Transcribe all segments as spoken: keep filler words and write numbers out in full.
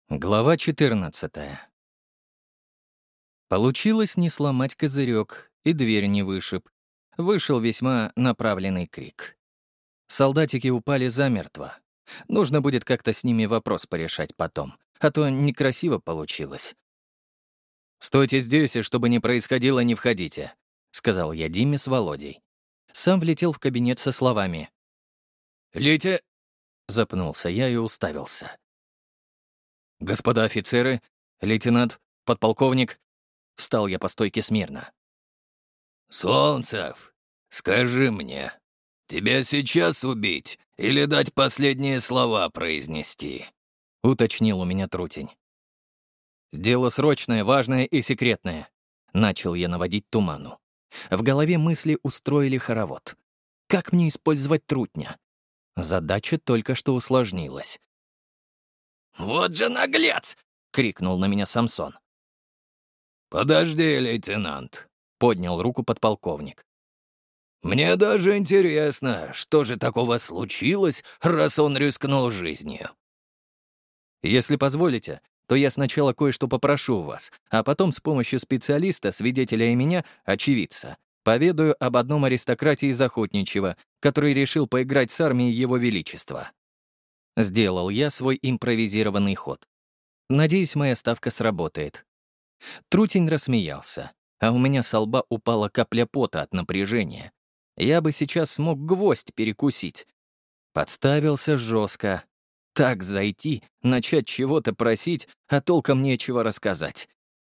Глава четырнадцатая. Получилось не сломать козырек, и дверь не вышиб. Вышел весьма направленный крик. Солдатики упали замертво. Нужно будет как-то с ними вопрос порешать потом, а то некрасиво получилось. «Стойте здесь, и чтобы не происходило, не входите», — сказал я Диме с Володей. Сам влетел в кабинет со словами. «Лите...» — запнулся я и уставился. «Господа офицеры, лейтенант, подполковник...» Встал я по стойке смирно. «Солнцев, скажи мне, тебя сейчас убить или дать последние слова произнести?» — уточнил у меня Трутень. «Дело срочное, важное и секретное», — начал я наводить туману. В голове мысли устроили хоровод. Как мне использовать Трутня? Задача только что усложнилась. «Вот же наглец!» — крикнул на меня Самсон. «Подожди, лейтенант», — поднял руку подполковник. «Мне даже интересно, что же такого случилось, раз он рискнул жизнью». «Если позволите, то я сначала кое-что попрошу у вас, а потом с помощью специалиста, свидетеля и меня, очевидца, поведаю об одном аристократе из Охотничьего, который решил поиграть с армией Его Величества». Сделал я свой импровизированный ход. Надеюсь, моя ставка сработает. Трутень рассмеялся, а у меня со лба упала капля пота от напряжения. Я бы сейчас смог гвоздь перекусить. Подставился жестко. Так зайти, начать чего-то просить, а толком нечего рассказать.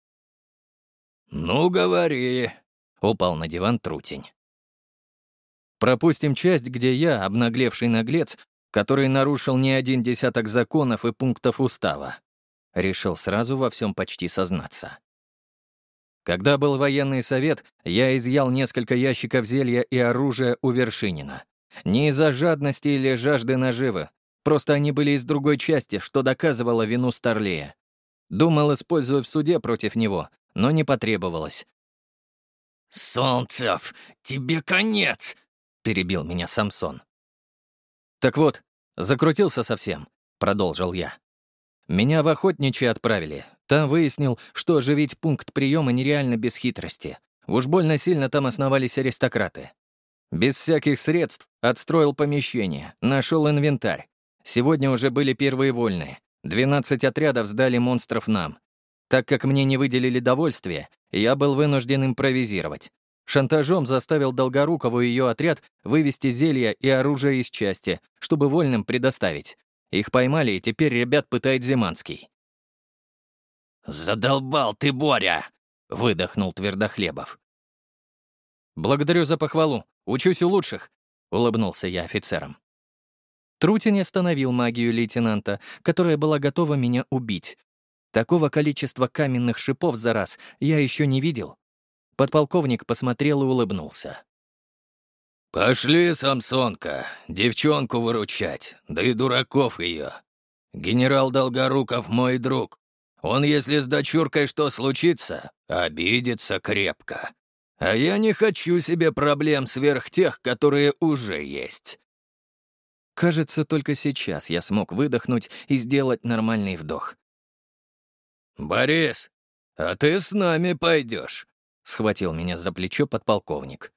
«Ну, говори», — упал на диван Трутень. Пропустим часть, где я, обнаглевший наглец, который нарушил не один десяток законов и пунктов устава. Решил сразу во всем почти сознаться. Когда был военный совет, я изъял несколько ящиков зелья и оружия у Вершинина. Не из-за жадности или жажды наживы, просто они были из другой части, что доказывало вину Старлея. Думал, использую в суде против него, но не потребовалось. «Солнцев, тебе конец!» — перебил меня Самсон. «Так вот, закрутился совсем», — продолжил я. «Меня в Охотничье отправили. Там выяснил, что оживить пункт приема нереально без хитрости. Уж больно сильно там основались аристократы. Без всяких средств отстроил помещение, нашел инвентарь. Сегодня уже были первые вольные. двенадцать отрядов сдали монстров нам. Так как мне не выделили довольствие, я был вынужден импровизировать. Шантажом заставил Долгорукову и ее отряд вывести зелья и оружие из части, чтобы вольным предоставить. Их поймали, и теперь ребят пытает Зиманский». «Задолбал ты, Боря!» — выдохнул Твердохлебов. «Благодарю за похвалу. Учусь у лучших», — улыбнулся я офицерам. Трутень остановил магию лейтенанта, которая была готова меня убить. Такого количества каменных шипов за раз я еще не видел. Подполковник посмотрел и улыбнулся. «Пошли, Самсонка, девчонку выручать, да и дураков ее. Генерал Долгоруков мой друг. Он, если с дочуркой что случится, обидится крепко. А я не хочу себе проблем сверх тех, которые уже есть». Кажется, только сейчас я смог выдохнуть и сделать нормальный вдох. «Борис, а ты с нами пойдешь», — схватил меня за плечо подполковник.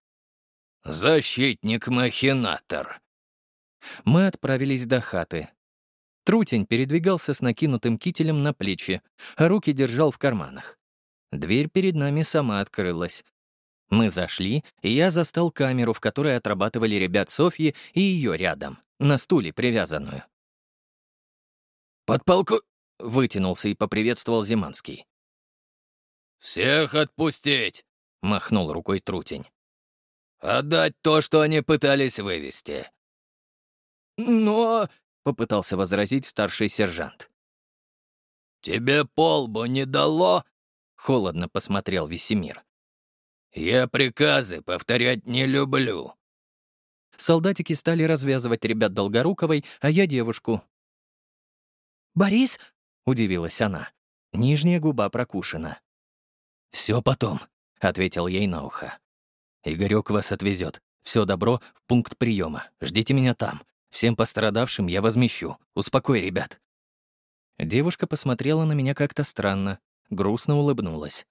«Защитник-махинатор». Мы отправились до хаты. Трутень передвигался с накинутым кителем на плечи, а руки держал в карманах. Дверь перед нами сама открылась. Мы зашли, и я застал камеру, в которой отрабатывали ребят Софьи и ее рядом, на стуле привязанную. «Подполку...» — вытянулся и поприветствовал Зиманский. «Всех отпустить!» — махнул рукой Трутень. «Отдать то, что они пытались вывести». «Но...» — попытался возразить старший сержант. «Тебе полбу не дало?» — холодно посмотрел Весемир. «Я приказы повторять не люблю». Солдатики стали развязывать ребят Долгоруковой, а я девушку. «Борис?» — удивилась она. Нижняя губа прокушена. «Все потом», — ответил ей на ухо. «Игорек вас отвезет. Все добро в пункт приема. Ждите меня там. Всем пострадавшим я возмещу. Успокой ребят». Девушка посмотрела на меня как-то странно, грустно улыбнулась.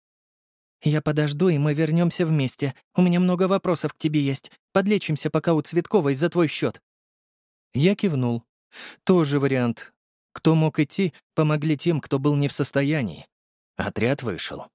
«Я подожду, и мы вернемся вместе. У меня много вопросов к тебе есть. Подлечимся пока у Цветковой за твой счет. Я кивнул. Тоже вариант. Кто мог идти, помогли тем, кто был не в состоянии. Отряд вышел.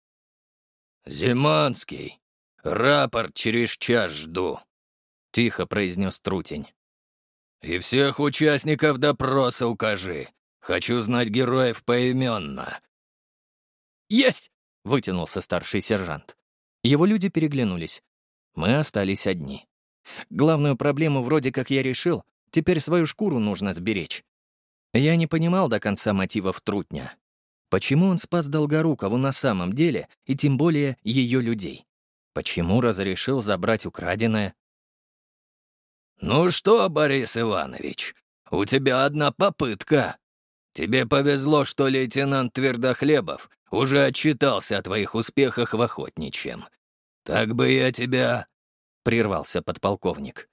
«Зиманский, рапорт через час жду», — тихо произнес Трутень. «И всех участников допроса укажи. Хочу знать героев поименно». «Есть!» — вытянулся старший сержант. Его люди переглянулись. Мы остались одни. Главную проблему вроде как я решил, теперь свою шкуру нужно сберечь. Я не понимал до конца мотивов Трутня. Почему он спас Долгорукову на самом деле, и тем более ее людей? Почему разрешил забрать украденное? «Ну что, Борис Иванович, у тебя одна попытка. Тебе повезло, что лейтенант Твердохлебов уже отчитался о твоих успехах в охотничьем. Так бы я тебя...» — прервался подполковник.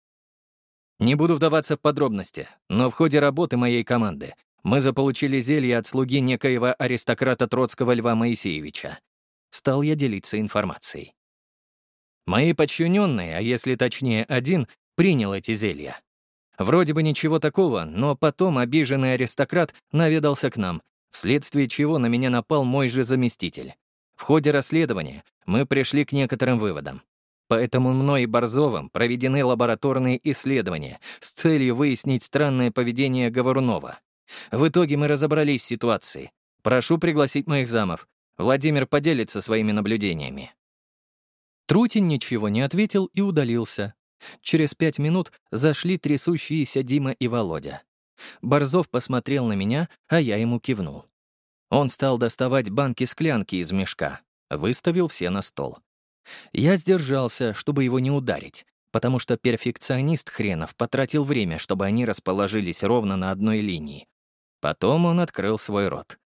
Не буду вдаваться в подробности, но в ходе работы моей команды мы заполучили зелье от слуги некоего аристократа Троцкого Льва Моисеевича. Стал я делиться информацией. Мои подчиненные, а если точнее один, принял эти зелья. Вроде бы ничего такого, но потом обиженный аристократ наведался к нам, вследствие чего на меня напал мой же заместитель. В ходе расследования мы пришли к некоторым выводам. Поэтому мной и Борзовым проведены лабораторные исследования с целью выяснить странное поведение Говорунова. В итоге мы разобрались в ситуации. Прошу пригласить моих замов. Владимир поделится своими наблюдениями». Трутень ничего не ответил и удалился. Через пять минут зашли трясущиеся Дима и Володя. Борзов посмотрел на меня, а я ему кивнул. Он стал доставать банки-склянки из мешка, выставил все на стол. Я сдержался, чтобы его не ударить, потому что перфекционист хренов потратил время, чтобы они расположились ровно на одной линии. Потом он открыл свой рот.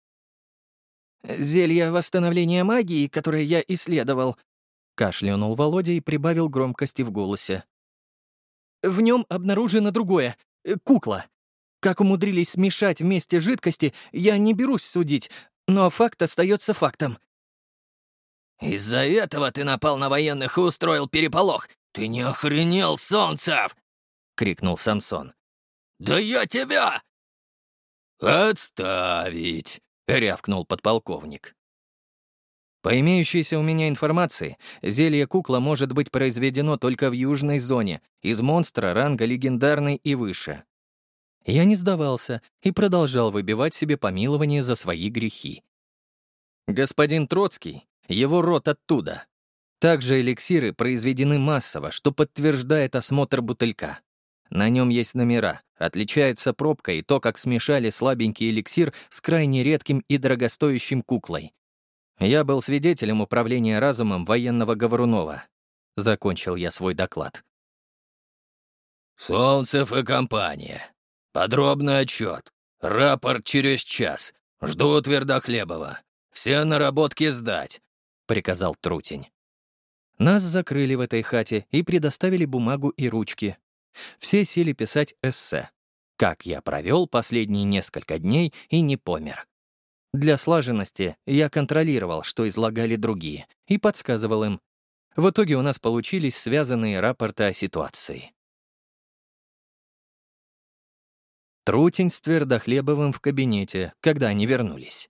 «Зелье восстановления магии, которое я исследовал», — кашлянул Володя и прибавил громкости в голосе. «В нем обнаружено другое — кукла. Как умудрились смешать вместе жидкости, я не берусь судить, но факт остается фактом». «Из-за этого ты напал на военных и устроил переполох. Ты не охренел, Солнцев!» — крикнул Самсон. «Да я тебя!» «Отставить!» — рявкнул подполковник. По имеющейся у меня информации, зелье кукла может быть произведено только в южной зоне, из монстра ранга легендарный и выше. Я не сдавался и продолжал выбивать себе помилование за свои грехи. Господин Троцкий, его род оттуда. Также эликсиры произведены массово, что подтверждает осмотр бутылька. На нем есть номера, отличается пробка и то, как смешали слабенький эликсир с крайне редким и дорогостоящим куклой. Я был свидетелем управления разумом военного Говорунова. Закончил я свой доклад. «Солнцев и компания. Подробный отчет. Рапорт через час. Жду Твердохлебова. Все наработки сдать», — приказал Трутень. Нас закрыли в этой хате и предоставили бумагу и ручки. Все сели писать эссе. Как я провел последние несколько дней и не помер. Для слаженности я контролировал, что излагали другие, и подсказывал им. В итоге у нас получились связанные рапорты о ситуации. Трутень с Твердохлебовым в кабинете, когда они вернулись.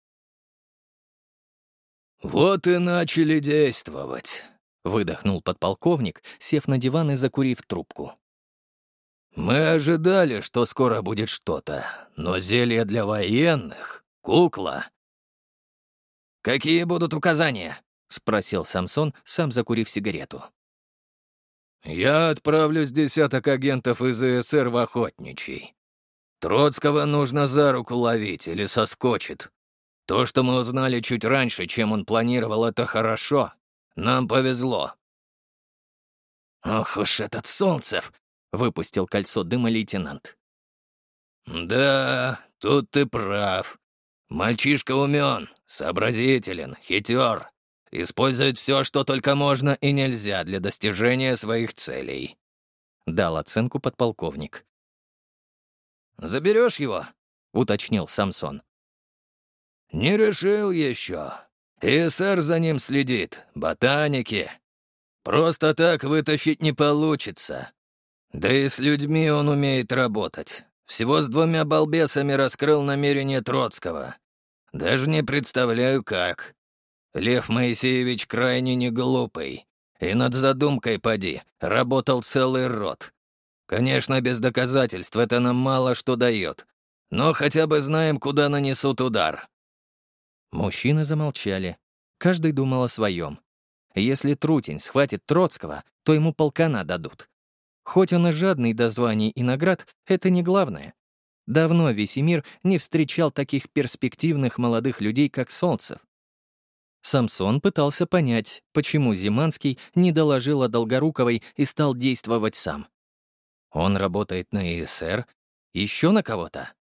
«Вот и начали действовать», — выдохнул подполковник, сев на диван и закурив трубку. «Мы ожидали, что скоро будет что-то, но зелье для военных, кукла...» «Какие будут указания?» — спросил Самсон, сам закурив сигарету. «Я отправлю с десяток агентов из ИСР в охотничий. Троцкого нужно за руку ловить или соскочит. То, что мы узнали чуть раньше, чем он планировал, это хорошо. Нам повезло». «Ох уж этот Солнцев!» — выпустил кольцо дыма лейтенант. «Да, тут ты прав. Мальчишка умен, сообразителен, хитер. Использует все, что только можно и нельзя для достижения своих целей», — дал оценку подполковник. «Заберешь его?» — уточнил Самсон. «Не решил еще. ИСР за ним следит, ботаники. Просто так вытащить не получится. Да и с людьми он умеет работать. Всего с двумя балбесами раскрыл намерение Троцкого. Даже не представляю, как. Лев Моисеевич крайне не глупый. И над задумкой, поди, работал целый род. Конечно, без доказательств это нам мало что дает. Но хотя бы знаем, куда нанесут удар». Мужчины замолчали. Каждый думал о своем. Если Трутень схватит Троцкого, то ему полкана дадут. Хоть он и жадный до званий и наград, это не главное. Давно весь мир не встречал таких перспективных молодых людей, как Солнцев. Самсон пытался понять, почему Зиманский не доложил о Долгоруковой и стал действовать сам. Он работает на ИСР? Еще на кого-то?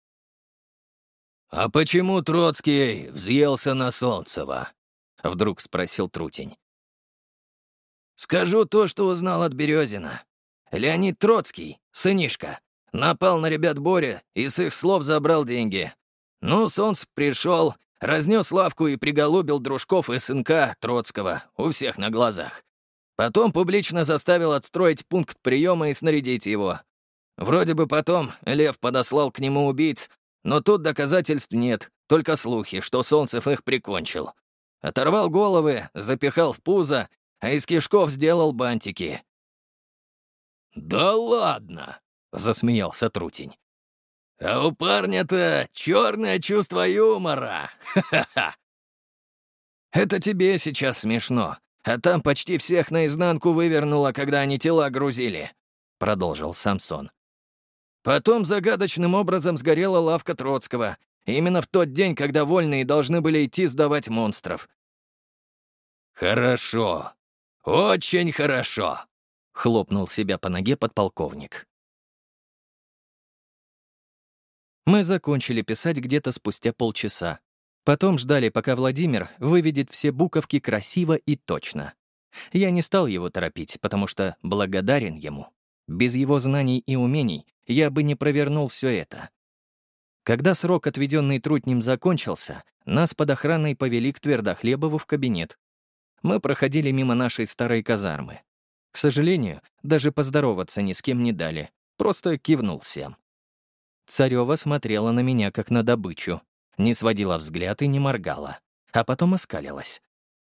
«А почему Троцкий взъелся на Солнцева?» — вдруг спросил Трутень. «Скажу то, что узнал от Березина. Леонид Троцкий, сынишка, напал на ребят Боря и с их слов забрал деньги. Ну, Солнцев пришел, разнес лавку и приголубил дружков и сынка Троцкого у всех на глазах. Потом публично заставил отстроить пункт приема и снарядить его. Вроде бы потом Лев подослал к нему убийц, но тут доказательств нет, только слухи, что Солнцев их прикончил. Оторвал головы, запихал в пузо, а из кишков сделал бантики». «Да ладно!» — засмеялся Трутень. «А у парня-то черное чувство юмора! Ха-ха-ха!» «Это тебе сейчас смешно, а там почти всех наизнанку вывернуло, когда они тела грузили», — продолжил Самсон. «Потом загадочным образом сгорела лавка Троцкого, именно в тот день, когда вольные должны были идти сдавать монстров». «Хорошо, очень хорошо», — хлопнул себя по ноге подполковник. Мы закончили писать где-то спустя полчаса. Потом ждали, пока Владимир выведет все буковки красиво и точно. Я не стал его торопить, потому что благодарен ему. Без его знаний и умений я бы не провернул все это. Когда срок, отведенный Трутнем, закончился, нас под охраной повели к Твердохлебову в кабинет. Мы проходили мимо нашей старой казармы. К сожалению, даже поздороваться ни с кем не дали, просто кивнул всем. Царёва смотрела на меня, как на добычу, не сводила взгляд и не моргала, а потом оскалилась.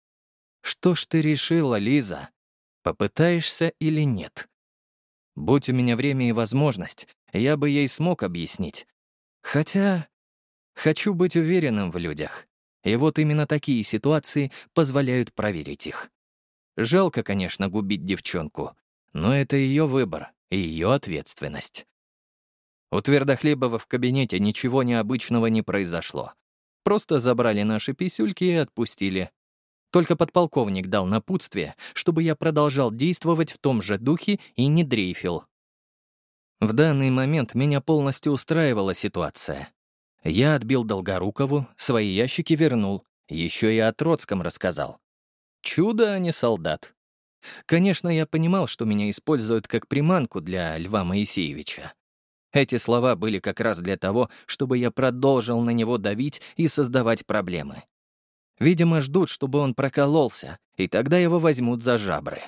«Что ж ты решила, Лиза? Попытаешься или нет?» Будь у меня время и возможность, я бы ей смог объяснить. Хотя хочу быть уверенным в людях. И вот именно такие ситуации позволяют проверить их. Жалко, конечно, губить девчонку, но это ее выбор и ее ответственность. У Твердохлебова в кабинете ничего необычного не произошло. Просто забрали наши писюльки и отпустили. Только подполковник дал напутствие, чтобы я продолжал действовать в том же духе и не дрейфил. В данный момент меня полностью устраивала ситуация. Я отбил Долгорукову, свои ящики вернул, еще и о Троцком рассказал. Чудо, а не солдат. Конечно, я понимал, что меня используют как приманку для Льва Моисеевича. Эти слова были как раз для того, чтобы я продолжил на него давить и создавать проблемы. Видимо, ждут, чтобы он прокололся, и тогда его возьмут за жабры.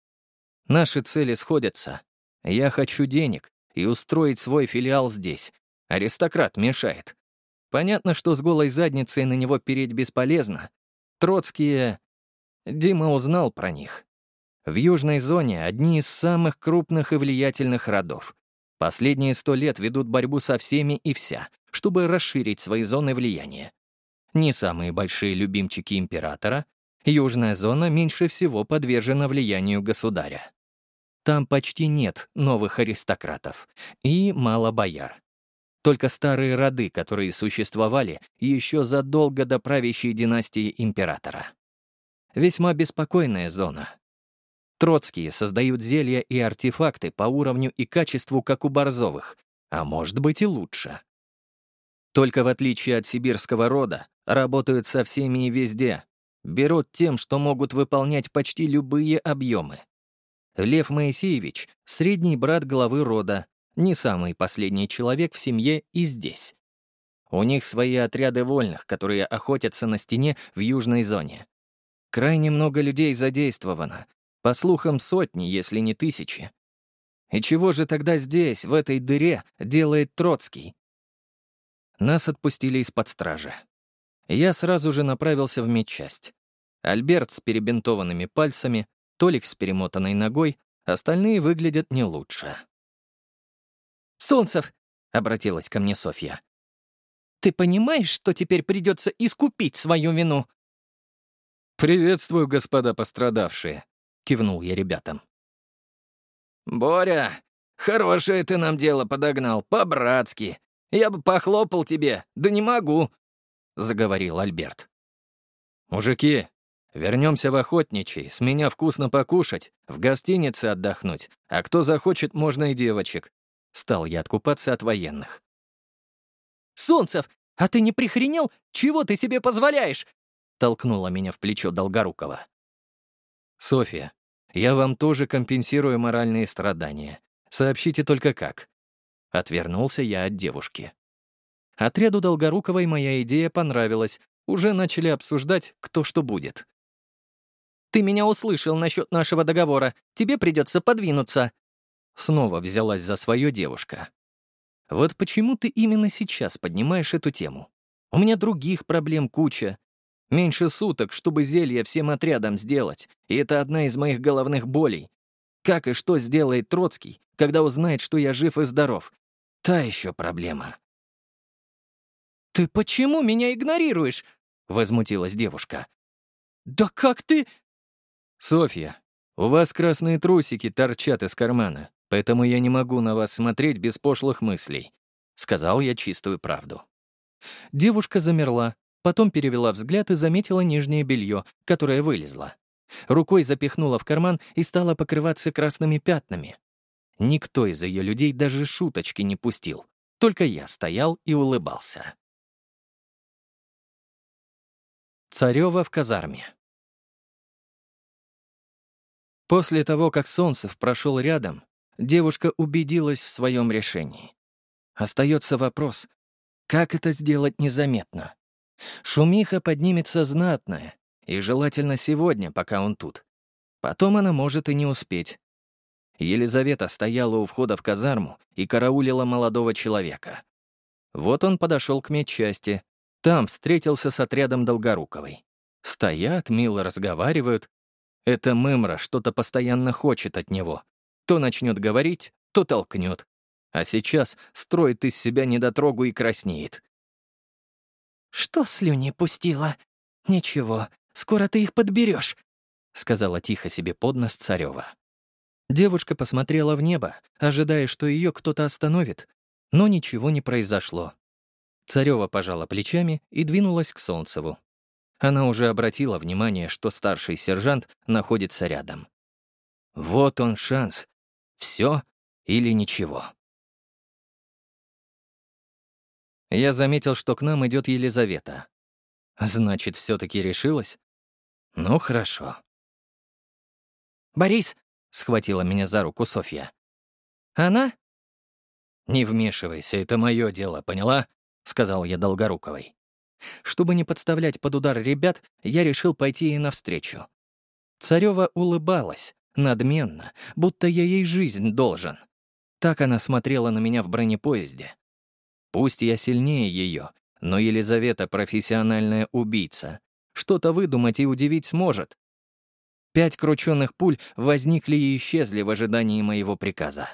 Наши цели сходятся. Я хочу денег и устроить свой филиал здесь. Аристократ мешает. Понятно, что с голой задницей на него переть бесполезно. Троцкие... Дима узнал про них. В южной зоне одни из самых крупных и влиятельных родов. Последние сто лет ведут борьбу со всеми и вся, чтобы расширить свои зоны влияния. Не самые большие любимчики императора, южная зона меньше всего подвержена влиянию государя. Там почти нет новых аристократов и мало бояр. Только старые роды, которые существовали еще задолго до правящей династии императора. Весьма беспокойная зона. Троцкие создают зелья и артефакты по уровню и качеству, как у Борзовых, а может быть и лучше. Только в отличие от сибирского рода, работают со всеми и везде, берут тем, что могут выполнять почти любые объемы. Лев Моисеевич — средний брат главы рода, не самый последний человек в семье и здесь. У них свои отряды вольных, которые охотятся на стене в южной зоне. Крайне много людей задействовано. По слухам, сотни, если не тысячи. И чего же тогда здесь, в этой дыре, делает Троцкий? Нас отпустили из-под стражи. Я сразу же направился в медчасть. Альберт с перебинтованными пальцами, Толик с перемотанной ногой, остальные выглядят не лучше. «Солнцев!» — обратилась ко мне Софья. «Ты понимаешь, что теперь придется искупить свою вину?» «Приветствую, господа пострадавшие», — кивнул я ребятам. «Боря, хорошее ты нам дело подогнал, по-братски. Я бы похлопал тебе, да не могу», — заговорил Альберт. «Мужики, вернемся в Охотничий, с меня вкусно покушать, в гостинице отдохнуть, а кто захочет, можно и девочек». Стал я откупаться от военных. «Солнцев, а ты не прихренел? Чего ты себе позволяешь?» Толкнула меня в плечо Долгорукова. «Софья, я вам тоже компенсирую моральные страдания. Сообщите только как». Отвернулся я от девушки. Отряду Долгоруковой моя идея понравилась. Уже начали обсуждать, кто что будет. «Ты меня услышал насчет нашего договора. Тебе придется подвинуться». Снова взялась за свое девушка. «Вот почему ты именно сейчас поднимаешь эту тему? У меня других проблем куча. Меньше суток, чтобы зелье всем отрядам сделать, и это одна из моих головных болей. Как и что сделает Троцкий, когда узнает, что я жив и здоров? Та еще проблема». «Ты почему меня игнорируешь?» — возмутилась девушка. «Да как ты...» «Софья, у вас красные трусики торчат из кармана, поэтому я не могу на вас смотреть без пошлых мыслей», — сказал я чистую правду. Девушка замерла, потом перевела взгляд и заметила нижнее белье, которое вылезло. Рукой запихнула в карман и стала покрываться красными пятнами. Никто из ее людей даже шуточки не пустил, только я стоял и улыбался. Царёва в казарме. После того, как Солнцев прошел рядом, девушка убедилась в своем решении. Остается вопрос, как это сделать незаметно? Шумиха поднимется знатная, и желательно сегодня, пока он тут. Потом она может и не успеть. Елизавета стояла у входа в казарму и караулила молодого человека. Вот он подошел к медчасти. Там встретился с отрядом Долгоруковой. Стоят, мило разговаривают. Эта мымра что-то постоянно хочет от него. То начнет говорить, то толкнет. А сейчас строит из себя недотрогу и краснеет. «Что слюни пустила? Ничего, скоро ты их подберешь», — сказала тихо себе под нос Царёва. Девушка посмотрела в небо, ожидая, что ее кто-то остановит, но ничего не произошло. Царёва пожала плечами и двинулась к Солнцеву. Она уже обратила внимание, что старший сержант находится рядом. Вот он шанс. Все или ничего. Я заметил, что к нам идет Елизавета. Значит, все-таки решилась? Ну, хорошо. «Борис!» — схватила меня за руку Софья. «Она?» «Не вмешивайся, это мое дело, поняла?» — сказал я Долгоруковой. Чтобы не подставлять под удар ребят, я решил пойти ей навстречу. Царёва улыбалась, надменно, будто я ей жизнь должен. Так она смотрела на меня в бронепоезде. Пусть я сильнее ее, но Елизавета — профессиональная убийца. Что-то выдумать и удивить сможет. Пять крученных пуль возникли и исчезли в ожидании моего приказа.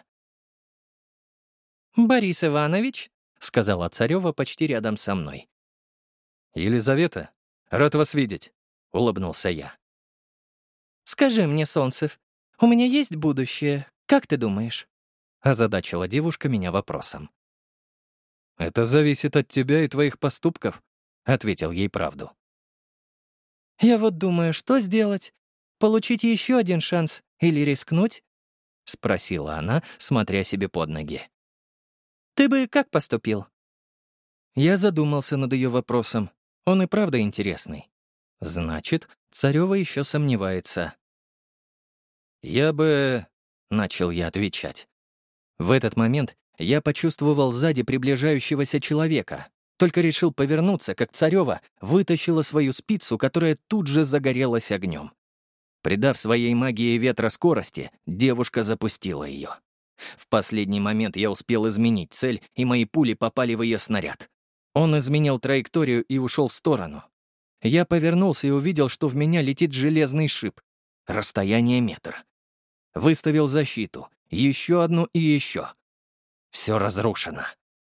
«Борис Иванович?» — сказала Царёва почти рядом со мной. «Елизавета, рад вас видеть», — улыбнулся я. «Скажи мне, Солнцев, у меня есть будущее, как ты думаешь?» — озадачила девушка меня вопросом. «Это зависит от тебя и твоих поступков», — ответил ей правду. «Я вот думаю, что сделать? Получить еще один шанс или рискнуть?» — спросила она, смотря себе под ноги. «Ты бы как поступил?» Я задумался над ее вопросом. Он и правда интересный. Значит, Царёва еще сомневается. «Я бы...» — начал я отвечать. В этот момент я почувствовал сзади приближающегося человека. Только решил повернуться, как Царёва вытащила свою спицу, которая тут же загорелась огнем. Придав своей магии ветра скорости, девушка запустила ее. В последний момент я успел изменить цель, и мои пули попали в ее снаряд. Он изменил траекторию и ушел в сторону. Я повернулся и увидел, что в меня летит железный шип. Расстояние метр. Выставил защиту. Еще одну и еще. Все разрушено.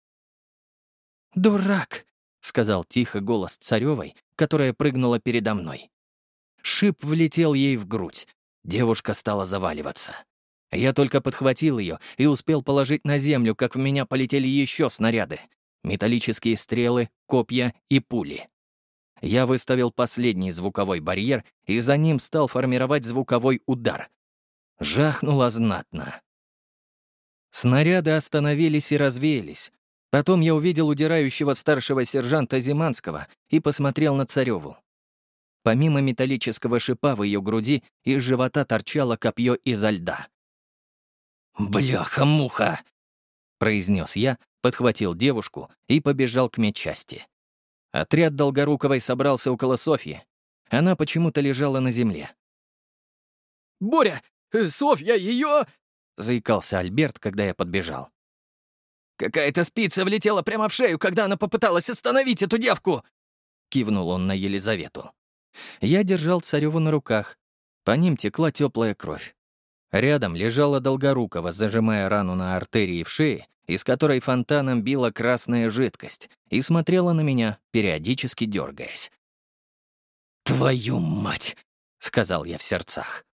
«Дурак!» — сказал тихо голос Царёвой, которая прыгнула передо мной. Шип влетел ей в грудь. Девушка стала заваливаться. Я только подхватил ее и успел положить на землю, как в меня полетели еще снаряды. Металлические стрелы, копья и пули. Я выставил последний звуковой барьер и за ним стал формировать звуковой удар. Жахнуло знатно. Снаряды остановились и развеялись. Потом я увидел удирающего старшего сержанта Зиманского и посмотрел на Царёву. Помимо металлического шипа в ее груди, из живота торчало копье изо льда. «Бляха-муха!» — произнес я, подхватил девушку и побежал к медчасти. Отряд Долгоруковой собрался около Софьи. Она почему-то лежала на земле. «Боря! Софья, ее!» — заикался Альберт, когда я подбежал. «Какая-то спица влетела прямо в шею, когда она попыталась остановить эту девку!» — кивнул он на Елизавету. Я держал Царёву на руках. По ним текла теплая кровь. Рядом лежала Долгорукова, зажимая рану на артерии в шее, из которой фонтаном била красная жидкость, и смотрела на меня, периодически дергаясь. «Твою мать!» — сказал я в сердцах.